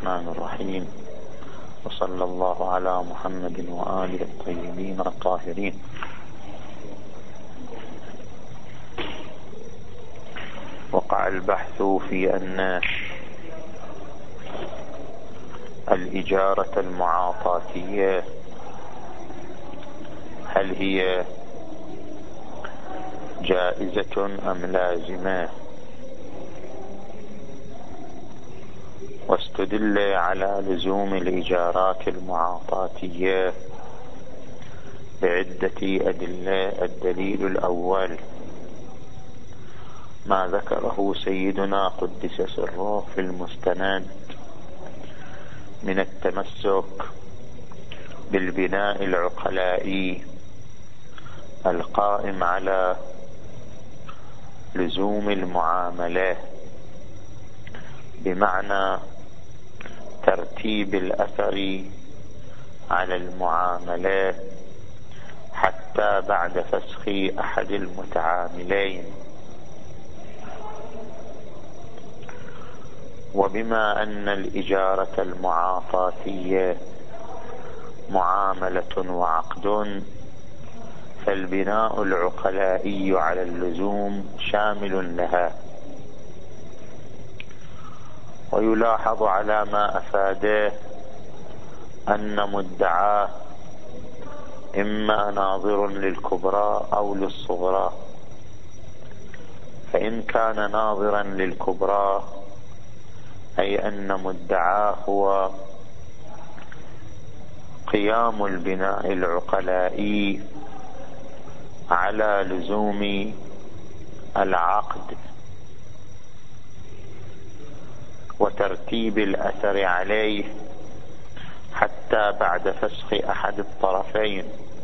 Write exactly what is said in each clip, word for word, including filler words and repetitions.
الرحمن الرحيم، وصلى الله على محمد وآله الطيبين الطاهرين. وقع البحث في أن الإجارة المعاطاتية هل هي جائزة أم لازمة، واستدل على لزوم الإجارات المعاطاتية بعدة أدلة. الدليل الأول ما ذكره سيدنا قدس سره في المستند من التمسك بالبناء العقلائي القائم على لزوم المعاملة، بمعنى ترتيب الأثر على المعاملة حتى بعد فسخ أحد المتعاملين. وبما أن الإجارة المعاطاتية معاملة وعقد، فالبناء العقلائي على اللزوم شامل لها. ويلاحظ على ما أفاده أن مدعاه إما ناظر للكبرى أو للصغرى، فإن كان ناظرا للكبرى أي أن مدعاه هو قيام البناء العقلائي على لزوم العقد وترتيب الأثر عليه حتى بعد فسخ أحد الطرفين،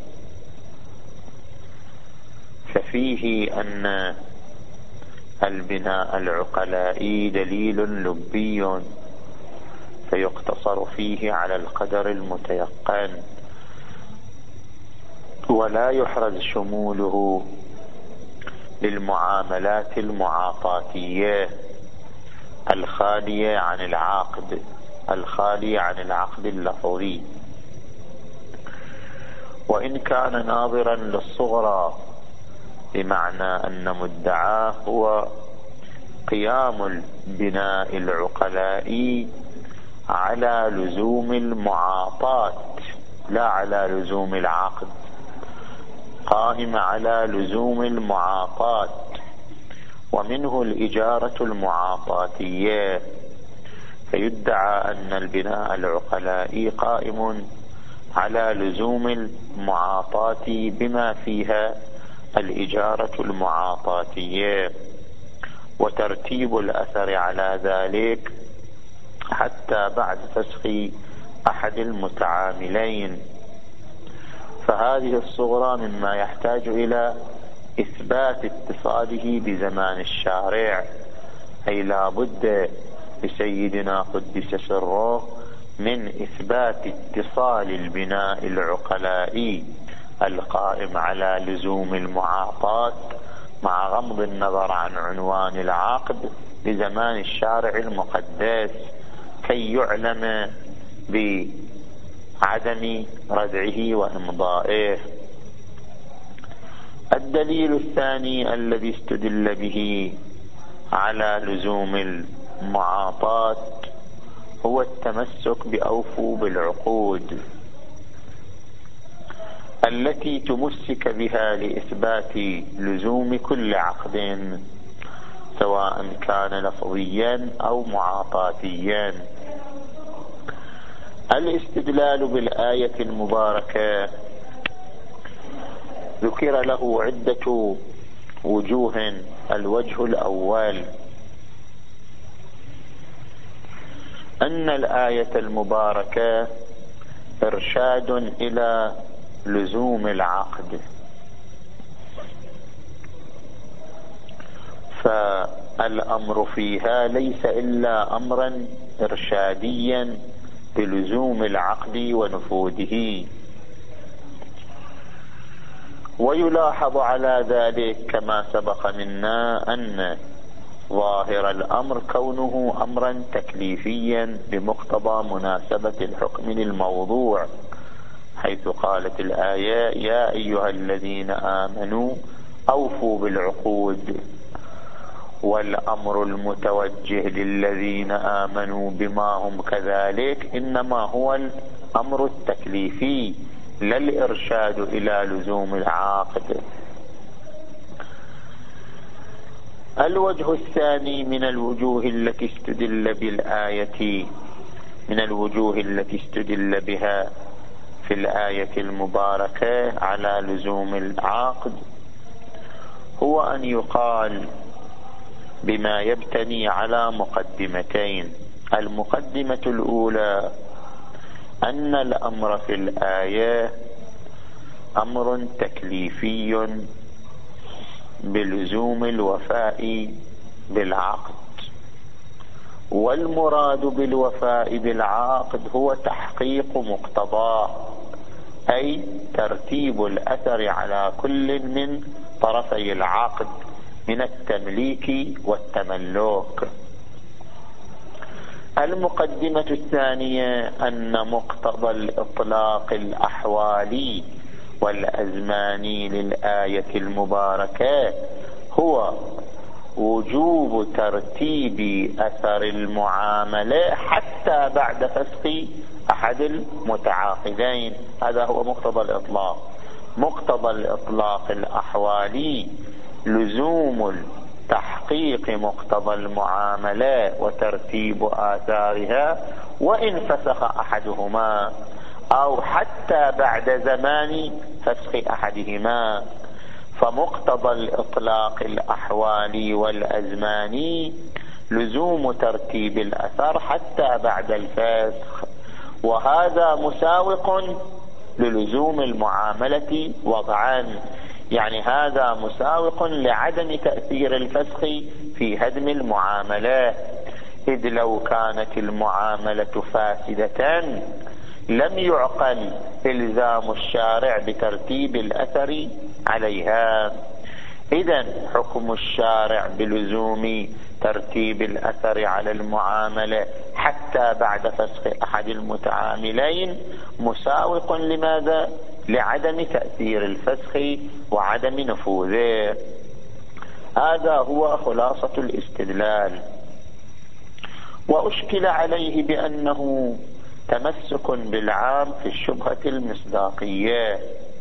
ففيه أن البناء العقلائي دليل لبي فيقتصر فيه على القدر المتيقن، ولا يحرز شموله للمعاملات المعاطاتية الخالية عن العقد الخالية عن العقد اللفظي. وإن كان ناظرا للصغرى بمعنى أن مدعاه هو قيام البناء العقلائي على لزوم المعاطاة لا على لزوم العقد، قائم على لزوم المعاطاة، ومنه الإجارة المعاطاتية، فيدعى أن البناء العقلائي قائم على لزوم المعاطاة بما فيها الإجارة المعاطاتية وترتيب الأثر على ذلك حتى بعد فسخ أحد المتعاملين. فهذه الصغرى مما يحتاج إلى إثبات اتصاله بزمان الشارع، أي لا بد لسيدنا قدس سره من إثبات اتصال البناء العقلائي القائم على لزوم المعاطاة مع غض النظر عن عنوان العقد بزمان الشارع المقدس، كي يعلم بعدم ردعه وإمضائه. الدليل الثاني الذي استدل به على لزوم المعاطاة هو التمسك بأوفوا بالعقود التي تمسك بها لإثبات لزوم كل عقد سواء كان لفظيا أو معاطاتيا. الاستدلال بالآية المباركة ذكر له عدة وجوه. الوجه الأول أن الآية المباركة إرشاد إلى لزوم العقد، فالأمر فيها ليس إلا أمرا إرشاديا بلزوم العقد ونفوذه. ويلاحظ على ذلك كما سبق منا أن ظاهر الأمر كونه أمرا تكليفيا بمقتضى مناسبة الحكم للموضوع، حيث قالت الآية يا أيها الذين آمنوا أوفوا بالعقود، والأمر المتوجه للذين آمنوا بما هم كذلك إنما هو الأمر التكليفي لا الإرشاد إلى لزوم العاقد. الوجه الثاني من الوجوه التي استدل بالآية من الوجوه التي استدل بها في الآية المباركة على لزوم العقد هو أن يقال بما يبتني على مقدمتين. المقدمة الأولى أن الأمر في الآية أمر تكليفي بلزوم الوفاء بالعقد، والمراد بالوفاء بالعقد هو تحقيق مقتضاه، أي ترتيب الأثر على كل من طرفي العقد من التمليك والتملك. المقدمة الثانية أن مقتضى الإطلاق الأحوالي والأزماني للآية المباركة هو وجوب ترتيب أثر المعاملة حتى بعد فسخ أحد المتعاقدين. هذا هو مقتضى الإطلاق. مقتضى الإطلاق الأحوالي لزوم تحقيق مقتضى المعاملة وترتيب آثارها وإن فسخ أحدهما أو حتى بعد زمان فسخ أحدهما. فمقتضى الإطلاق الأحوالي والأزماني لزوم ترتيب الأثر حتى بعد الفسخ، وهذا مساوق للزوم المعاملة وضعا، يعني هذا مساوق لعدم تأثير الفسخ في هدم المعاملة، إذ لو كانت المعاملة فاسدة لم يعقل إلزام الشارع بترتيب الأثر عليها. إذن حكم الشارع بلزوم ترتيب الأثر على المعاملة حتى بعد فسخ أحد المتعاملين مساوق لماذا؟ لعدم تأثير الفسخ وعدم نفوذه. هذا هو خلاصة الاستدلال. وأشكل عليه بأنه تمسك بالعام في الشبهة المصداقية.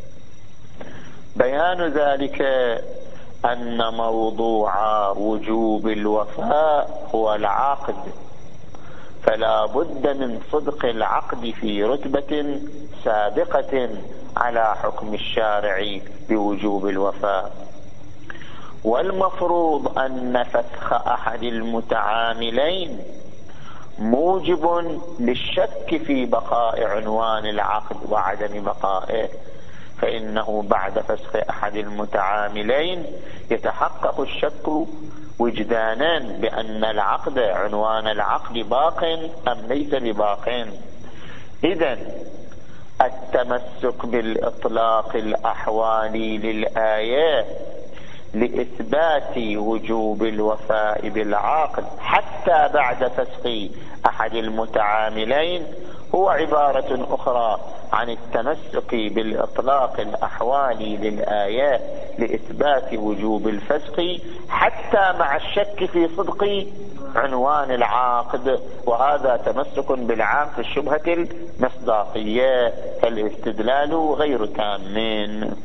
بيان ذلك أن موضوع وجوب الوفاء هو العقد، فلا بد من صدق العقد في رتبة سابقة على حكم الشارع بوجوب الوفاء. والمفروض أن فسخ أحد المتعاملين موجب للشك في بقاء عنوان العقد وعدم بقائه، فإنه بعد فسخ أحد المتعاملين يتحقق الشك وجدانا بأن العقد عنوان العقد باق أم ليس بباق. إذن التمسك بالإطلاق الأحوالي للآية لإثبات وجوب الوفاء بالعقد حتى بعد فسخ أحد المتعاملين هو عبارة أخرى عن التمسك بالإطلاق الأحوالي للآيات لإثبات وجوب الفسخ حتى مع الشك في صدق عنوان العقد، وهذا تمسك بالعام في الشبهة المصداقية، فالاستدلال غير تام.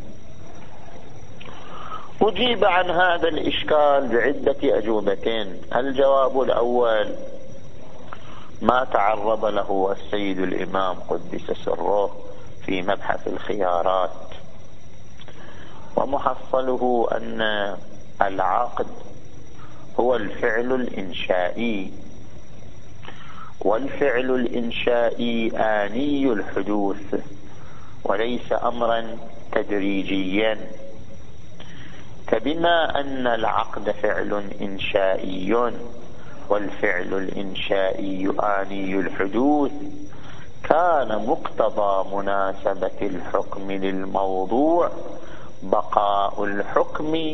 أجيب عن هذا الإشكال بعدة أجوبتين. الجواب الأول ما تعرض له السيد الإمام قدس سره في مبحث الخيارات، ومحصله أن العقد هو الفعل الإنشائي، والفعل الإنشائي آني الحدوث وليس أمرا تدريجيا. فبما أن العقد فعل إنشائي والفعل الإنشائي آني الحدوث، كان مقتضى مناسبة الحكم للموضوع بقاء الحكم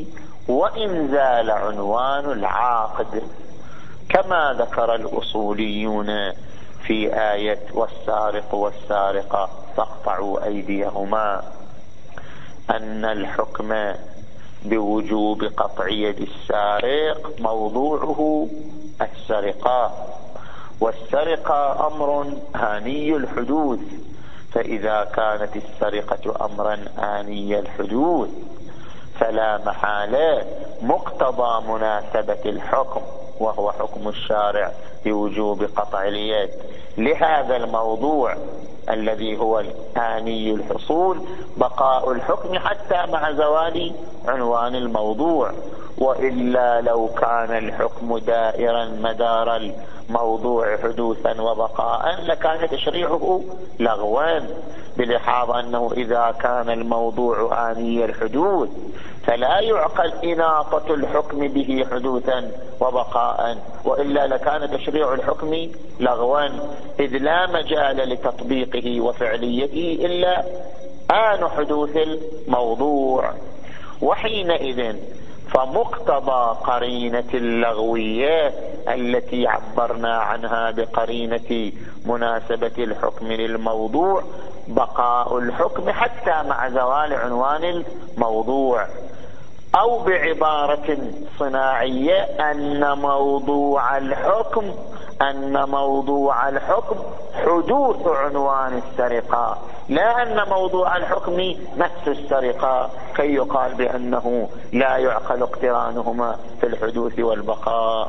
وإن زال عنوان العاقد، كما ذكر الأصوليون في آية والسارق والسارقة فاقطعوا أيديهما أن الحكم بوجوب قطع يد السارق موضوعه السرقة، والسرقة أمر آني الحدوث، فإذا كانت السرقة أمرا آني الحدوث فلا محالة مقتضى مناسبة الحكم وهو حكم الشارع بوجوب قطع اليد لهذا الموضوع الذي هو آني الحصول بقاء الحكم حتى مع زوال عنوان الموضوع. وإلا لو كان الحكم دائرا مدار الموضوع حدوثا وبقاء لكان تشريعه لغوا، بلحاظ أنه إذا كان الموضوع آني الحدوث فلا يعقل إناطة الحكم به حدوثا وبقاء، وإلا لكان تشريع الحكم لغوا، إذ لا مجال لتطبيقه وفعليته إلا آن حدوث الموضوع. وحينئذ فمقتضى قرينة اللغوية التي عبرنا عنها بقرينة مناسبة الحكم للموضوع بقاء الحكم حتى مع زوال عنوان الموضوع، أو بعبارة صناعية أن موضوع الحكم أن موضوع الحكم حدوث عنوان السرقة، لا أن موضوع الحكم نفس السرقة كي يقال بأنه لا يعقل اقترانهما في الحدوث والبقاء.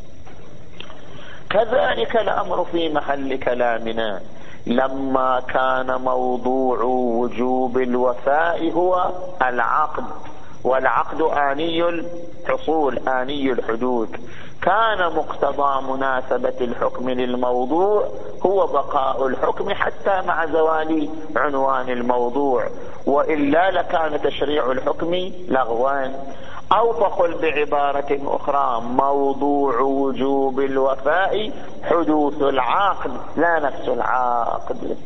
كذلك الأمر في محل كلامنا لما كان موضوع وجوب الوفاء هو العقد، والعقد آني الحصول آني الحدوث، كان مقتضى مناسبة الحكم للموضوع هو بقاء الحكم حتى مع زوال عنوان الموضوع، وإلا لكان تشريع الحكم لغوا. أو فقل بعبارة أخرى موضوع وجوب الوفاء حدوث العقد لا نفس العقد.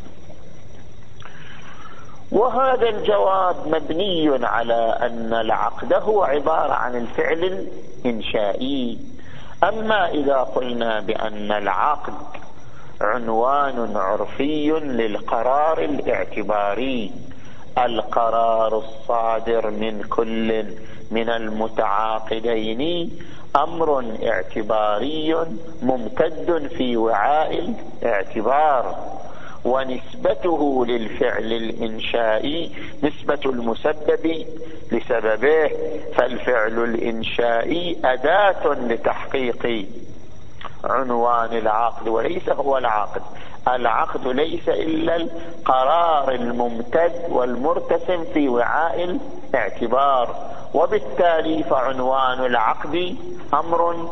وهذا الجواب مبني على أن العقد هو عبارة عن الفعل الإنشائي. أما إذا قلنا بأن العقد عنوان عرفي للقرار الاعتباري، القرار الصادر من كل من المتعاقدين أمر اعتباري ممتد في وعاء الاعتبار، ونسبته للفعل الإنشائي نسبة المسبب لسببه، فالفعل الإنشائي أداة لتحقيق عنوان العقد وليس هو العقد. العقد ليس إلا القرار الممتد والمرتسم في وعاء الاعتبار، وبالتالي فعنوان العقد أمر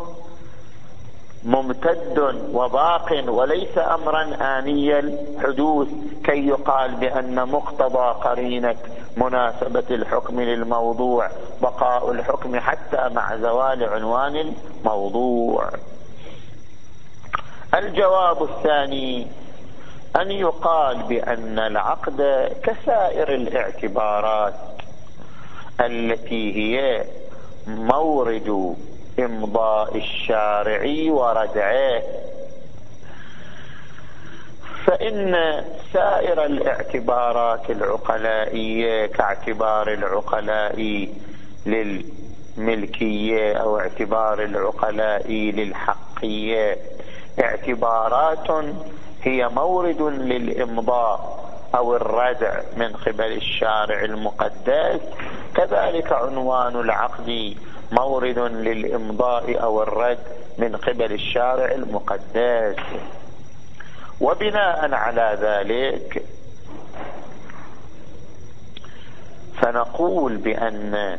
ممتد وباق وليس أمرا آني الحدوث كي يقال بأن مقتضى قرينة مناسبة الحكم للموضوع بقاء الحكم حتى مع زوال عنوان الموضوع. الجواب الثاني أن يقال بأن العقد كسائر الاعتبارات التي هي مورد إمضاء الشارع وردعه، فإن سائر الاعتبارات العقلائية كاعتبار العقلاء للملكية أو اعتبار العقلاء للحقية اعتبارات هي مورد للإمضاء أو الردع من قبل الشارع المقدس، كذلك عنوان العقد مورد للإمضاء أو الرد من قبل الشارع المقدس. وبناء على ذلك فنقول بأن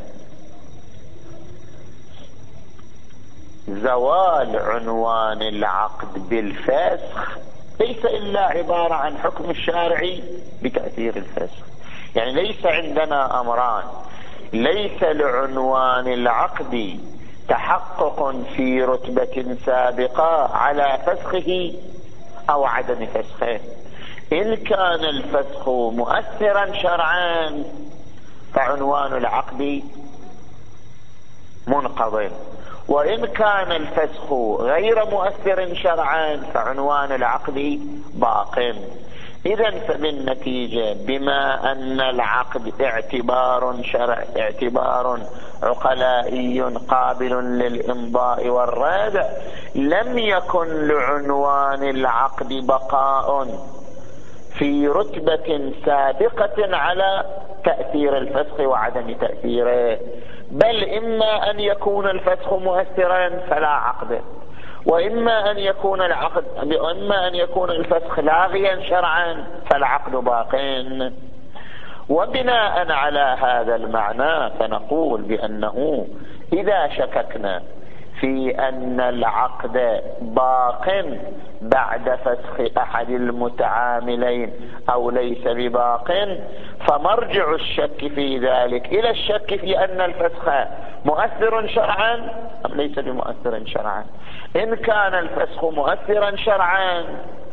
زوال عنوان العقد بالفسخ ليس إلا عبارة عن حكم الشارع بتأثير الفسخ. يعني ليس عندنا أمران، ليس لعنوان العقد تحقق في رتبة سابقة على فسخه أو عدم فسخه. إن كان الفسخ مؤثرا شرعا فعنوان العقد منقض. وإن كان الفسخ غير مؤثر شرعا فعنوان العقد باق. إذا فبالنتيجة بما أن العقد اعتبار شرع اعتبار عقلائي قابل للإمضاء والردع، لم يكن لعنوان العقد بقاء في رتبة سابقة على تأثير الفسخ وعدم تأثيره، بل إما أن يكون الفسخ مؤثرا فلا عقد، وإما أن يكون العقد وإما أن يكون الفسخ لاغيا شرعا فالعقد باق. وبناء على هذا المعنى فنقول بأنه إذا شككنا في أن العقد باق بعد فسخ أحد المتعاملين أو ليس بباق، فمرجع الشك في ذلك إلى الشك في أن الفسخ مؤثر شرعا أم ليس بمؤثر شرعا. إن كان الفسخ مؤثرا شرعا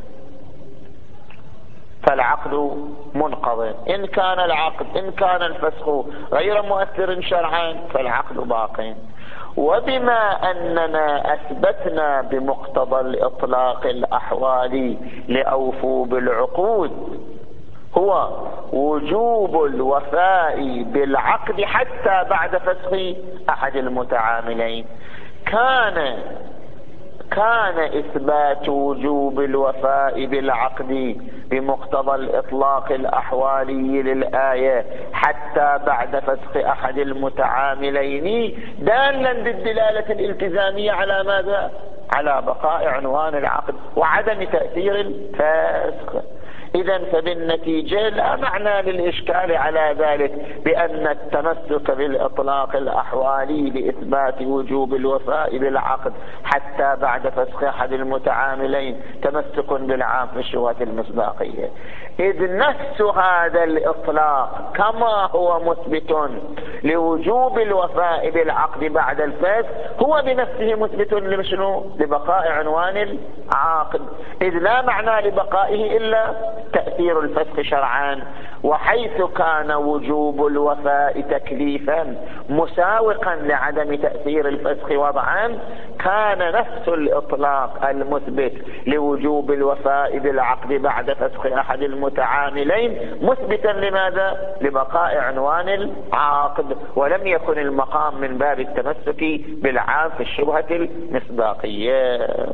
فالعقد منقض، إن كان العقد إن كان الفسخ غير مؤثر شرعا فالعقد باق. وبما أننا أثبتنا بمقتضى الإطلاق الأحوالي لأوفوا بالعقود هو وجوب الوفاء بالعقد حتى بعد فسخ أحد المتعاملين، كان كان إثبات وجوب الوفاء بالعقد بمقتضى الإطلاق الأحوالي للآية حتى بعد فسخ أحد المتعاملين دالا بالدلالة الالتزامية على ماذا؟ على بقاء عنوان العقد وعدم تأثير الفسخ. إذا فبالنتيجة لا معنى للإشكال على ذلك بأن التمسك بالإطلاق الأحوالي لإثبات وجوب الوفاء بالعقد حتى بعد فسخ أحد المتعاملين تمسك بالعام في الشبهة المصداقية، إذ نفس هذا الإطلاق كما هو مثبت لوجوب الوفاء بالعقد بعد الفسخ هو بنفسه مثبت لمشنو؟ لبقاء عنوان العقد، إذ لا معنى لبقائه إلا تأثير الفسخ شرعا. وحيث كان وجوب الوفاء تكليفا مساوقا لعدم تأثير الفسخ وضعا، كان نفس الإطلاق المثبت لوجوب الوفاء بالعقد بعد فسخ أحد المتعاملين مثبتا لماذا؟ لبقاء عنوان العقد، ولم يكن المقام من باب التمسك بالعام في الشبهة المصداقية.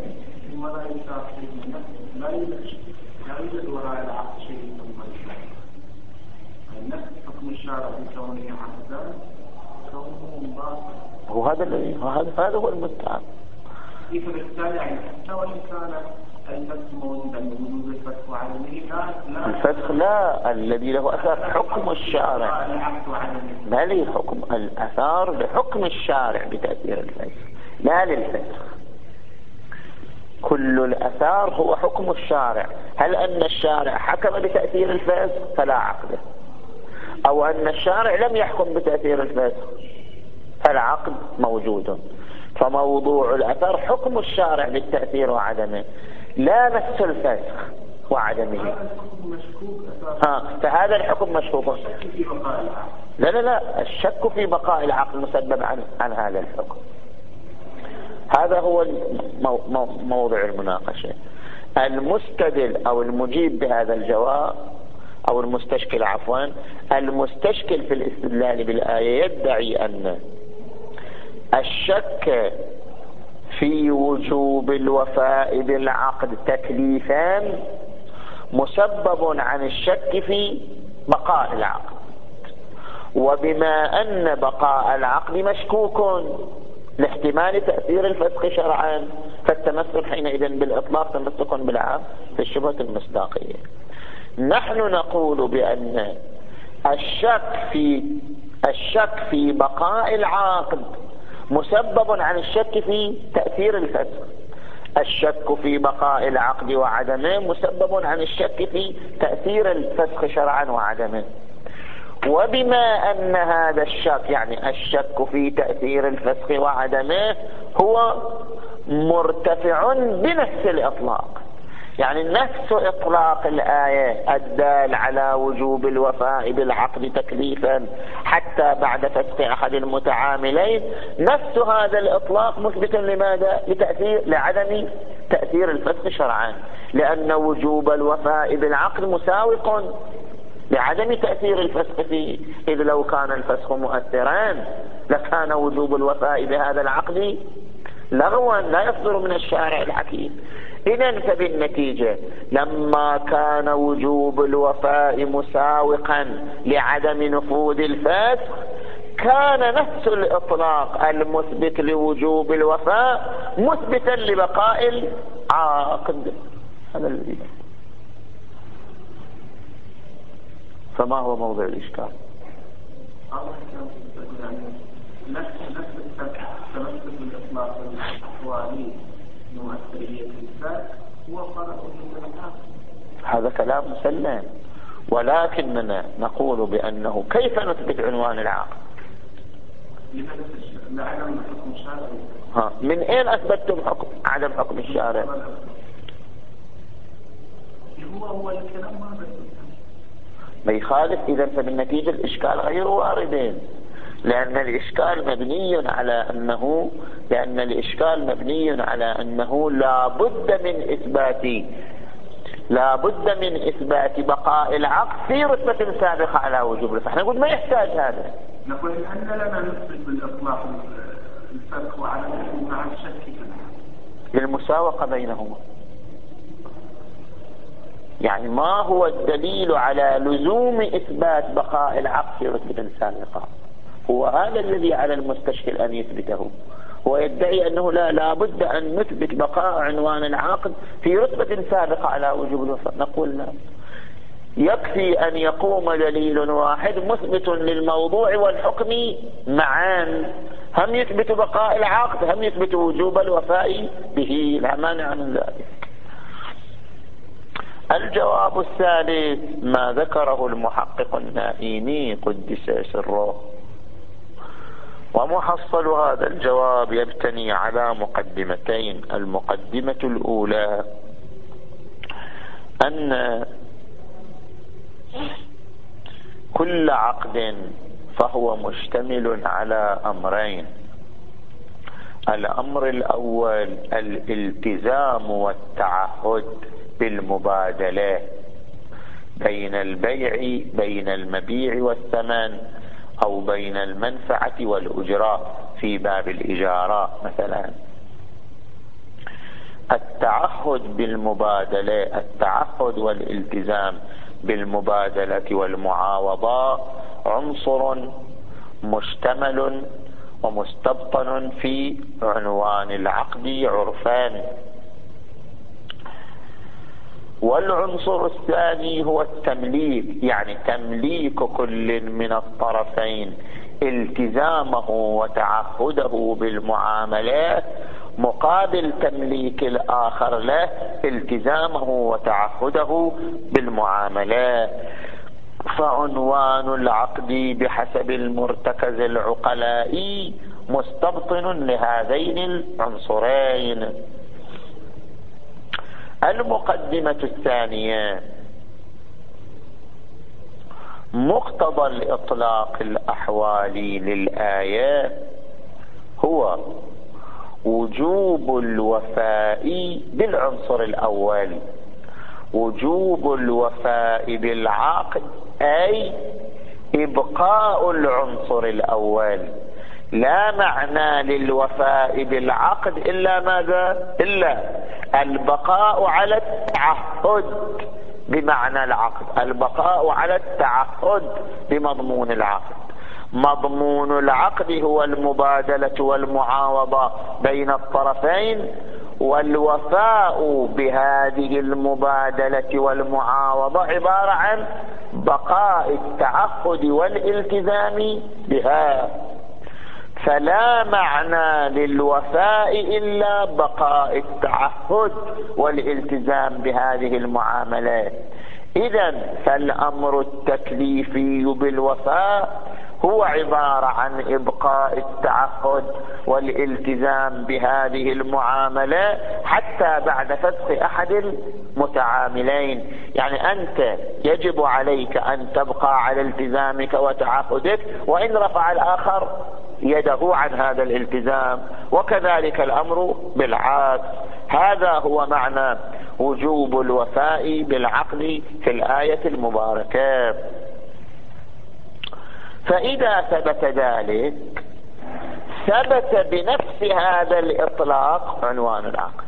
لا يوجد وراء العقد شيء ثم النفس حكم الشارع بكونه عقدا كونه باطل، وهذا الذي هذا هو المستعان. كيف بالتالي يعني حتى وإن كان الفسخ موجودا بوجود الفسخ وعدمه لا الفسخ لا الذي له أثر حكم الشارع، ما لي حكم الأثار لحكم الشارع بتأثير الفسخ لا للفسخ. كل الأثار هو حكم الشارع، هل أن الشارع حكم بتأثير الفسخ فلا عقد، أو أن الشارع لم يحكم بتأثير الفسخ فالعقد موجود. فموضوع الأثر حكم الشارع بالتأثير وعدمه لا نفس الفسخ وعدمه. ها فهذا الحكم مشكوك. لا لا لا الشك في بقاء العقد مسبب عن, عن هذا الحكم. هذا هو موضوع المناقشة. المستدل أو المجيب بهذا الجواب أو المستشكل عفوا المستشكل في الاستدلال بالآية يدعي أن الشك في وجوب الوفاء بالعقد تكليفان مسبب عن الشك في بقاء العقد، وبما أن بقاء العقد مشكوك لاحتمال تأثير الفسخ شرعا فالتمسك حينئذ بالإطلاق تمسك بالعام في الشبهة المصداقية. نحن نقول بأن الشك في الشك في بقاء العقد مسبب عن الشك في تأثير الفسخ، الشك في بقاء العقد وعدمه مسبب عن الشك في تأثير الفسخ شرعا وعدمه. وبما أن هذا الشك يعني الشك في تأثير الفسخ وعدمه هو مرتفع بنفس الإطلاق، يعني نفس إطلاق الآية الدال على وجوب الوفاء بالعقد تكليفا حتى بعد فسخ أحد المتعاملين، نفس هذا الإطلاق مثبتا لماذا؟ لتأثير لعدم تأثير الفسخ شرعا، لأن وجوب الوفاء بالعقد مساوق لعدم تأثير الفسخ فيه، إذ لو كان الفسخ مؤثرا لكان وجوب الوفاء بهذا العقد لغوا لا يصدر من الشارع الحكيم. إذن فبالنتيجة لما كان وجوب الوفاء مساوقا لعدم نفوذ الفسخ، كان نفس الإطلاق المثبت لوجوب الوفاء مثبتا لبقاء العقد. هذا الذي فما هو موضع الإشكال؟ نفس تمسك بالإطلاق الأحوالي مؤثرية الفسخ هو فرق من العقد. هذا كلام مسلم، ولكننا نقول بأنه كيف نثبت عنوان العقد؟ لعدم حكم الشارع. ها من أين أثبتتم حكم عدم حكم الشارع؟ هو هو الكلام هذا ما يخالف. إذا فبالنتيجة الإشكال غير واردين، لأن الإشكال مبني على أنه لأن الإشكال مبني على أنه لا بد من إثبات لا بد من إثبات بقاء العقد في رتبة سابقة على وجوب الفسخ. احنا نقول ما يحتاج هذا. نقول أن لنا نثبت بالإطلاق الفسخ وعلى مع الشك للمساوقة بينهما. يعني ما هو الدليل على لزوم إثبات بقاء العقد في رتبة سابقة؟ هو هذا الذي على المستشكل أن يثبته. هو يدعي أنه لا لابد أن نثبت بقاء عنوان العقد في رتبة سابقة على وجوب الوفاء. نقول لا، يكفي أن يقوم دليل واحد مثبت للموضوع والحكم معا، هم يثبت بقاء العقد هم يثبت وجوب الوفاء به، لا مانع من ذلك. الجواب الثالث ما ذكره المحقق النائيني قدس سره، ومحصل هذا الجواب يبتني على مقدمتين. المقدمة الأولى أن كل عقد فهو مشتمل على أمرين. الأمر الأول الالتزام والتعهد بالمبادلة بين البيع بين المبيع والثمن، أو بين المنفعة والأجرة في باب الإجارة مثلا. التعهد بالمبادلة التعهد والالتزام بالمبادلة والمعاوضة عنصر مشتمل ومستبطن في عنوان العقد عرفان. والعنصر الثاني هو التمليك، يعني تمليك كل من الطرفين التزامه وتعهده بالمعاملات مقابل تمليك الآخر له التزامه وتعهده بالمعاملات. فعنوان العقد بحسب المرتكز العقلائي مستبطن لهذين العنصرين. المقدمة الثانية مقتضى الإطلاق الأحوالي للآية هو وجوب الوفاء بالعنصر الأول، وجوب الوفاء بالعقد أي إبقاء العنصر الأول. لا معنى للوفاء بالعقد إلا ماذا؟ إلا البقاء على التعهد بمعنى العقد، البقاء على التعهد بمضمون العقد. مضمون العقد هو المبادلة والمعاوضة بين الطرفين، والوفاء بهذه المبادلة والمعاوضة عبارة عن بقاء التعهد والالتزام بها. فلا معنى للوفاء إلا بقاء التعهد والالتزام بهذه المعاملات. إذن فالأمر التكليفي بالوفاء هو عبارة عن إبقاء التعهد والالتزام بهذه المعاملة حتى بعد فسخ أحد المتعاملين. يعني أنت يجب عليك أن تبقى على التزامك وتعهدك وإن رفع الآخر يده عن هذا الالتزام، وكذلك الأمر بالعكس. هذا هو معنى وجوب الوفاء بالعقد في الآية المباركة. فإذا ثبت ذلك ثبت بنفس هذا الإطلاق عنوان العقد،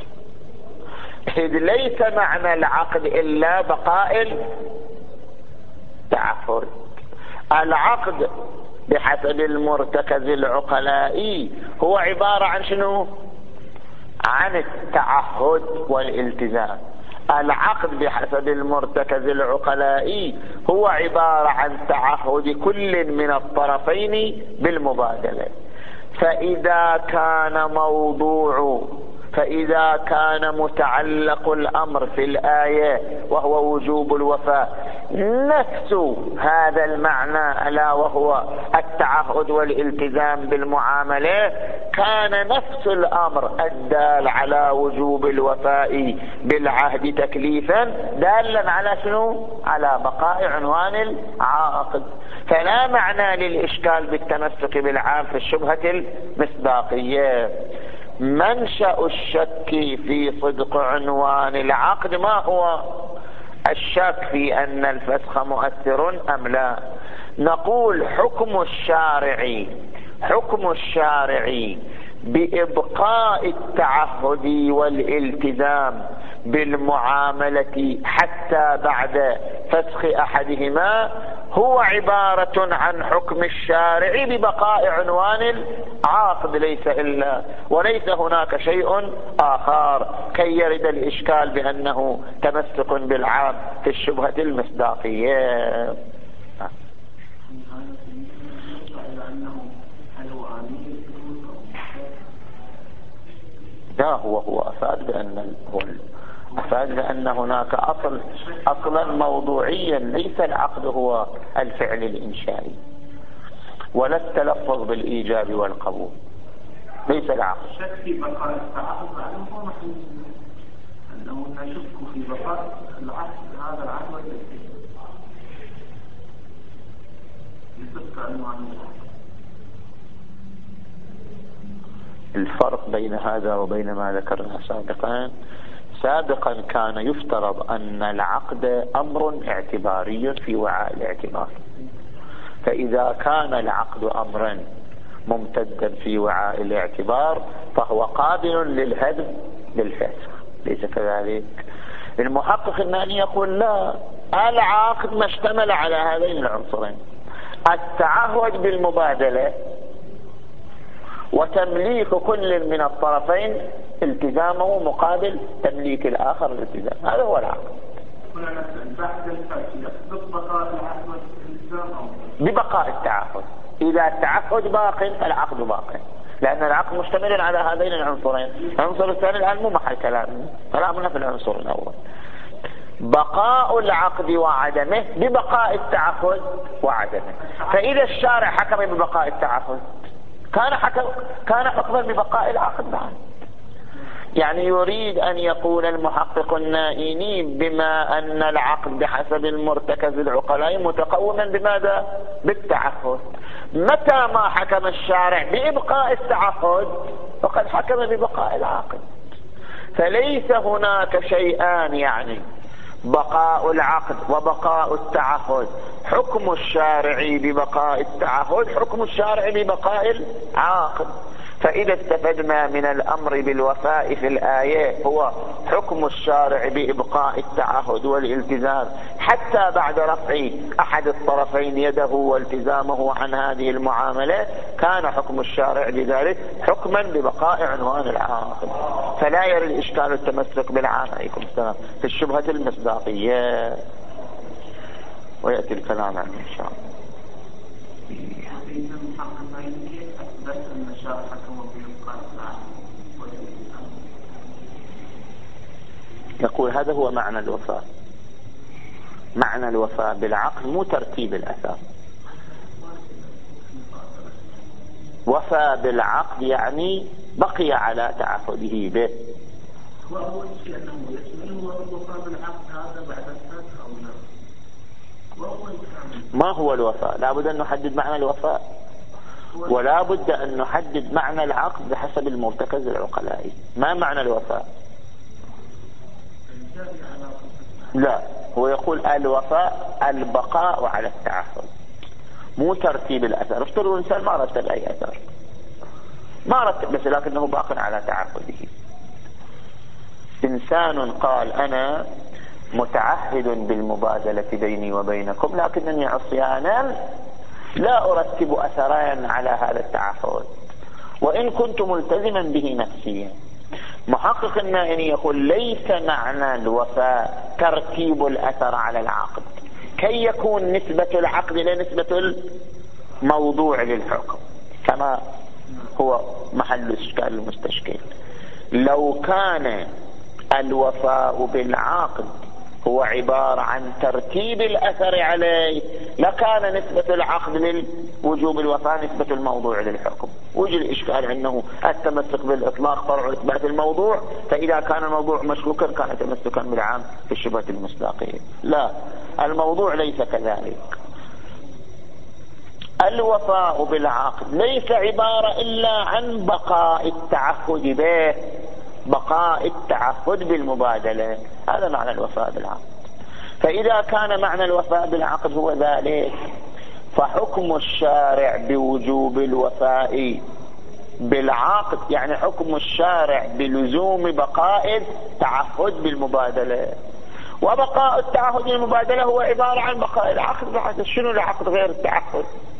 إذ ليس معنى العقد إلا بقاء التعهد. العقد بحسب المرتكز العقلائي هو عبارة عن شنو؟ عن التعهد والالتزام. العقد بحسب المرتكز العقلائي هو عبارة عن تعهد كل من الطرفين بالمبادلة. فإذا كان موضوع فإذا كان متعلق الأمر في الآية وهو وجوب الوفاء نفس هذا المعنى ألا وهو التعهد والالتزام بالمعاملة، كان نفس الأمر الدال على وجوب الوفاء بالعهد تكليفا دالا على شنو؟ على بقاء عنوان العقد. فلا معنى للإشكال بالتمسك بالعام في الشبهة المصداقية. منشأ الشك في صدق عنوان العقد ما هو؟ الشك في أن الفسخ مؤثر أم لا. نقول حكم الشارع حكم الشارع بإبقاء التعهد والالتزام بالمعاملة حتى بعد فسخ أحدهما هو عبارة عن حكم الشارع ببقاء عنوان العقد ليس إلا، وليس هناك شيء آخر كي يرد الإشكال بأنه تمسك بالعام في الشبهة المصداقية. لا، هو هو أفاد بأن هو أفاد بأن هناك أصل أصلا موضوعيا ليس العقد هو الفعل الإنشائي ولا التلفظ بالإيجاب والقبول، ليس العقد. الشك في بقاء التعهد معلوم هو محل أنه نشك في بقاء العهد هذا العهد والالتزام لصدق عنوان العقد. الفرق بين هذا وبين ما ذكرنا سابقا، سابقا كان يفترض أن العقد أمر اعتباري في وعاء الاعتبار، فإذا كان العقد أمرا ممتدا في وعاء الاعتبار فهو قابل للهدم للفسخ، ليس كذلك؟ المحقق الناني يقول لا، العقد ما اشتمل على هذين العنصرين، التعهد بالمبادلة وتمليك كل من الطرفين التزامه مقابل تمليك الآخر الالتزام، هذا هو العقد. ببقاء التعهد، إذا التعهد باق العقد باق، لأن العقد مشتمل على هذين العنصرين. العنصر الثاني الآن مو محل كلام، كلامنا في العنصر الأول. بقاء العقد وعدمه ببقاء التعهد وعدمه. فإذا الشارع حكم ببقاء التعهد كان حكم كان حكما ببقاء العقد بعد. يعني يريد أن يقول المحقق النائيني بما أن العقد بحسب المرتكز العقلائي متقوما بماذا؟ بالتعهد. متى ما حكم الشارع بإبقاء التعهد فقد حكم ببقاء العقد. فليس هناك شيئان، يعني بقاء العقد وبقاء التعهد، حكم الشارع ببقاء التعهد حكم الشارع ببقاء العقد. فإذا استفدنا من الأمر بالوفاء في الآية هو حكم الشارع بإبقاء التعهد والالتزام حتى بعد رفع أحد الطرفين يده والتزامه عن هذه المعاملة، كان حكم الشارع بذلك حكما ببقاء عنوان العقد. فلا يرى الإشكال التمسك بالعام عليكم السلام في الشبهة المصداقية، ويأتي الكلام عنه إن شاء الله. يقول هذا هو معنى الوفاء. معنى الوفاء بالعقد مو ترتيب الأثار، وفى بالعقد يعني بقي على تعهده به. وأول شيء أنه يشمله الوفاء بالعقد هذا بعد الفتح أو لا؟ ما هو الوفاء؟ لا بد أن نحدد معنى الوفاء، ولا بد أن نحدد معنى العقد بحسب المرتكز العقلائي. ما معنى الوفاء؟ لا، هو يقول الوفاء البقاء على التعهد، مو ترتيب الأثر. افترضوا الإنسان ما رتب أي أثر، ما رتب بس لكنه باق على تعهده. إنسان قال أنا متعهد بالمبادلة بيني وبينكم لكنني عصيانا لا أرتب أثرين على هذا التعهد وإن كنت ملتزما به نفسيا. محقق النائني يقول ليس معنى الوفاء ترتيب الأثر على العقد كي يكون نسبة العقد لنسبة الموضوع للحكم كما هو محل الإشكال المستشكل. لو كان الوفاء بالعقد هو عبارة عن ترتيب الأثر عليه لكان نسبة العقد للوجوب الوفاء نسبة الموضوع للحكم. وجد الإشكال أنه التمسك بالإطلاق فرع إثبات الموضوع، فإذا كان الموضوع مشكوكا كان تمسكا بالعام في الشبهة المصداقية. لا، الموضوع ليس كذلك. الوفاء بالعقد ليس عبارة إلا عن بقاء التعهد به، بقاء التعهد بالمبادلة، هذا معنى الوفاء بالعقد. فإذا كان معنى الوفاء بالعقد هو ذلك فحكم الشارع بوجوب الوفاء بالعقد يعني حكم الشارع بلزوم بقاء التعهد بالمبادلة، وبقاء التعهد بالمبادلة هو عبارة عن بقاء العقد. شنو العقد غير التعهد؟